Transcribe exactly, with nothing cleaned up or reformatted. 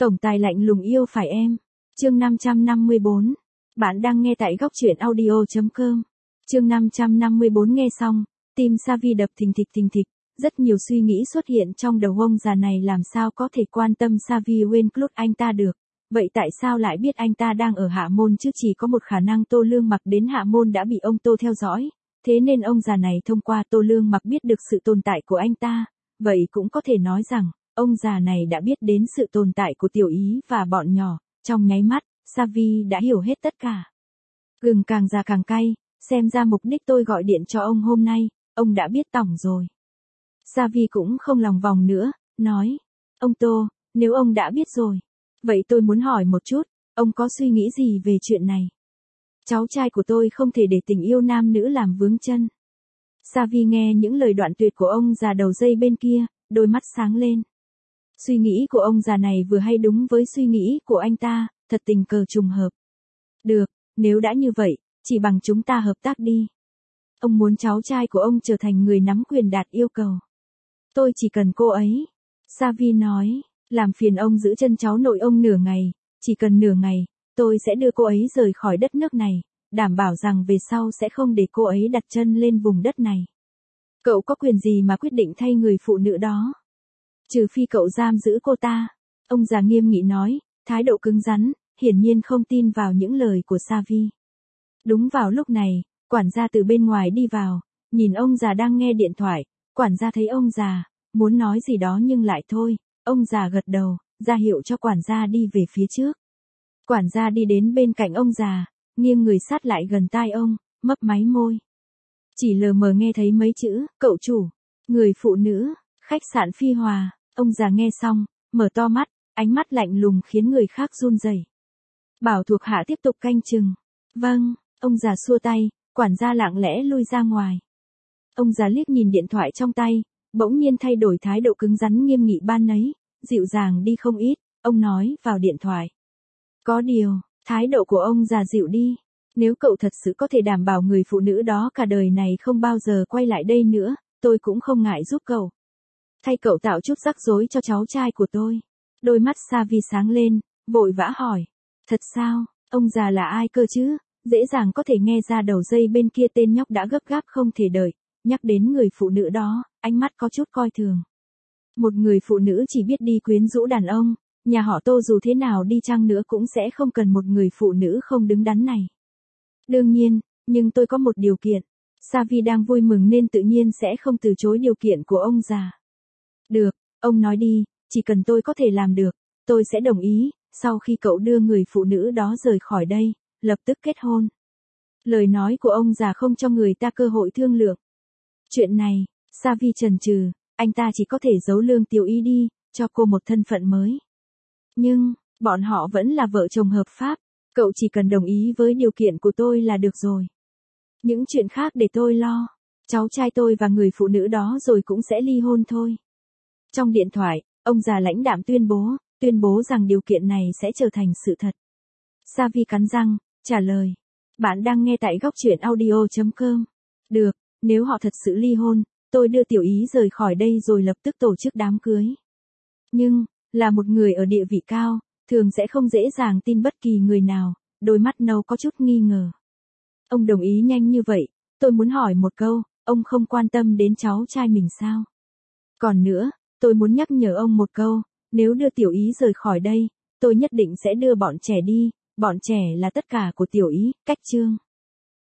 Tổng tài lạnh lùng yêu phải em. Chương năm trăm năm mươi bốn. Bạn đang nghe tại góc truyện audio chấm com. Chương năm trăm năm mươi bốn nghe xong, tim Savi đập thình thịch thình thịch, rất nhiều suy nghĩ xuất hiện trong đầu ông già này, làm sao có thể quan tâm Savi Wainclub anh ta được. Vậy tại sao lại biết anh ta đang ở Hạ Môn chứ? Chỉ có một khả năng, Tô Lương Mặc đến Hạ Môn đã bị ông Tô theo dõi, thế nên ông già này thông qua Tô Lương Mặc biết được sự tồn tại của anh ta. Vậy cũng có thể nói rằng, ông già này đã biết đến sự tồn tại của Tiểu Ý và bọn nhỏ. Trong nháy mắt, Savi đã hiểu hết tất cả. Gừng càng già càng cay, xem ra mục đích tôi gọi điện cho ông hôm nay, ông đã biết tỏng rồi. Savi cũng không lòng vòng nữa, nói, ông Tô, nếu ông đã biết rồi, vậy tôi muốn hỏi một chút, ông có suy nghĩ gì về chuyện này? Cháu trai của tôi không thể để tình yêu nam nữ làm vướng chân. Savi nghe những lời đoạn tuyệt của ông già đầu dây bên kia, đôi mắt sáng lên. Suy nghĩ của ông già này vừa hay đúng với suy nghĩ của anh ta, thật tình cờ trùng hợp. Được, nếu đã như vậy, chỉ bằng chúng ta hợp tác đi. Ông muốn cháu trai của ông trở thành người nắm quyền đạt yêu cầu. Tôi chỉ cần cô ấy. Savi nói, làm phiền ông giữ chân cháu nội ông nửa ngày, chỉ cần nửa ngày, tôi sẽ đưa cô ấy rời khỏi đất nước này, đảm bảo rằng về sau sẽ không để cô ấy đặt chân lên vùng đất này. Cậu có quyền gì mà quyết định thay người phụ nữ đó? Trừ phi cậu giam giữ cô ta. Ông già nghiêm nghị nói, thái độ cứng rắn, hiển nhiên không tin vào những lời của Savi. Đúng vào lúc này, quản gia từ bên ngoài đi vào, nhìn ông già đang nghe điện thoại, quản gia thấy ông già, muốn nói gì đó nhưng lại thôi, ông già gật đầu, ra hiệu cho quản gia đi về phía trước. Quản gia đi đến bên cạnh ông già, nghiêng người sát lại gần tai ông, mấp máy môi. Chỉ lờ mờ nghe thấy mấy chữ, cậu chủ, người phụ nữ, khách sạn Phi Hòa. Ông già nghe xong, mở to mắt, ánh mắt lạnh lùng khiến người khác run rẩy. Bảo thuộc hạ tiếp tục canh chừng. Vâng, ông già xua tay, quản gia lặng lẽ lui ra ngoài. Ông già liếc nhìn điện thoại trong tay, bỗng nhiên thay đổi thái độ cứng rắn nghiêm nghị ban nấy, dịu dàng đi không ít, ông nói vào điện thoại. Có điều, thái độ của ông già dịu đi. Nếu cậu thật sự có thể đảm bảo người phụ nữ đó cả đời này không bao giờ quay lại đây nữa, tôi cũng không ngại giúp cậu. Thay cậu tạo chút rắc rối cho cháu trai của tôi. Đôi mắt Savi sáng lên, vội vã hỏi. Thật sao, ông già là ai cơ chứ? Dễ dàng có thể nghe ra đầu dây bên kia tên nhóc đã gấp gáp không thể đợi. Nhắc đến người phụ nữ đó, ánh mắt có chút coi thường. Một người phụ nữ chỉ biết đi quyến rũ đàn ông, nhà họ Tô dù thế nào đi chăng nữa cũng sẽ không cần một người phụ nữ không đứng đắn này. Đương nhiên, nhưng tôi có một điều kiện. Savi đang vui mừng nên tự nhiên sẽ không từ chối điều kiện của ông già. Được, ông nói đi, chỉ cần tôi có thể làm được, tôi sẽ đồng ý, sau khi cậu đưa người phụ nữ đó rời khỏi đây, lập tức kết hôn. Lời nói của ông già không cho người ta cơ hội thương lượng. Chuyện này, Savi chần chừ, anh ta chỉ có thể giấu Lương Tiểu Ý đi, cho cô một thân phận mới. Nhưng, bọn họ vẫn là vợ chồng hợp pháp, cậu chỉ cần đồng ý với điều kiện của tôi là được rồi. Những chuyện khác để tôi lo, cháu trai tôi và người phụ nữ đó rồi cũng sẽ ly hôn thôi. Trong điện thoại, ông già lãnh đạm tuyên bố, tuyên bố rằng điều kiện này sẽ trở thành sự thật. Savi cắn răng, trả lời. Bạn đang nghe tại góc truyện audio chấm com. Được, nếu họ thật sự ly hôn, tôi đưa Tiểu Ý rời khỏi đây rồi lập tức tổ chức đám cưới. Nhưng, là một người ở địa vị cao, thường sẽ không dễ dàng tin bất kỳ người nào, đôi mắt nâu có chút nghi ngờ. Ông đồng ý nhanh như vậy, tôi muốn hỏi một câu, ông không quan tâm đến cháu trai mình sao? Còn nữa, tôi muốn nhắc nhở ông một câu, nếu đưa Tiểu Ý rời khỏi đây, tôi nhất định sẽ đưa bọn trẻ đi, bọn trẻ là tất cả của Tiểu Ý, cách chương.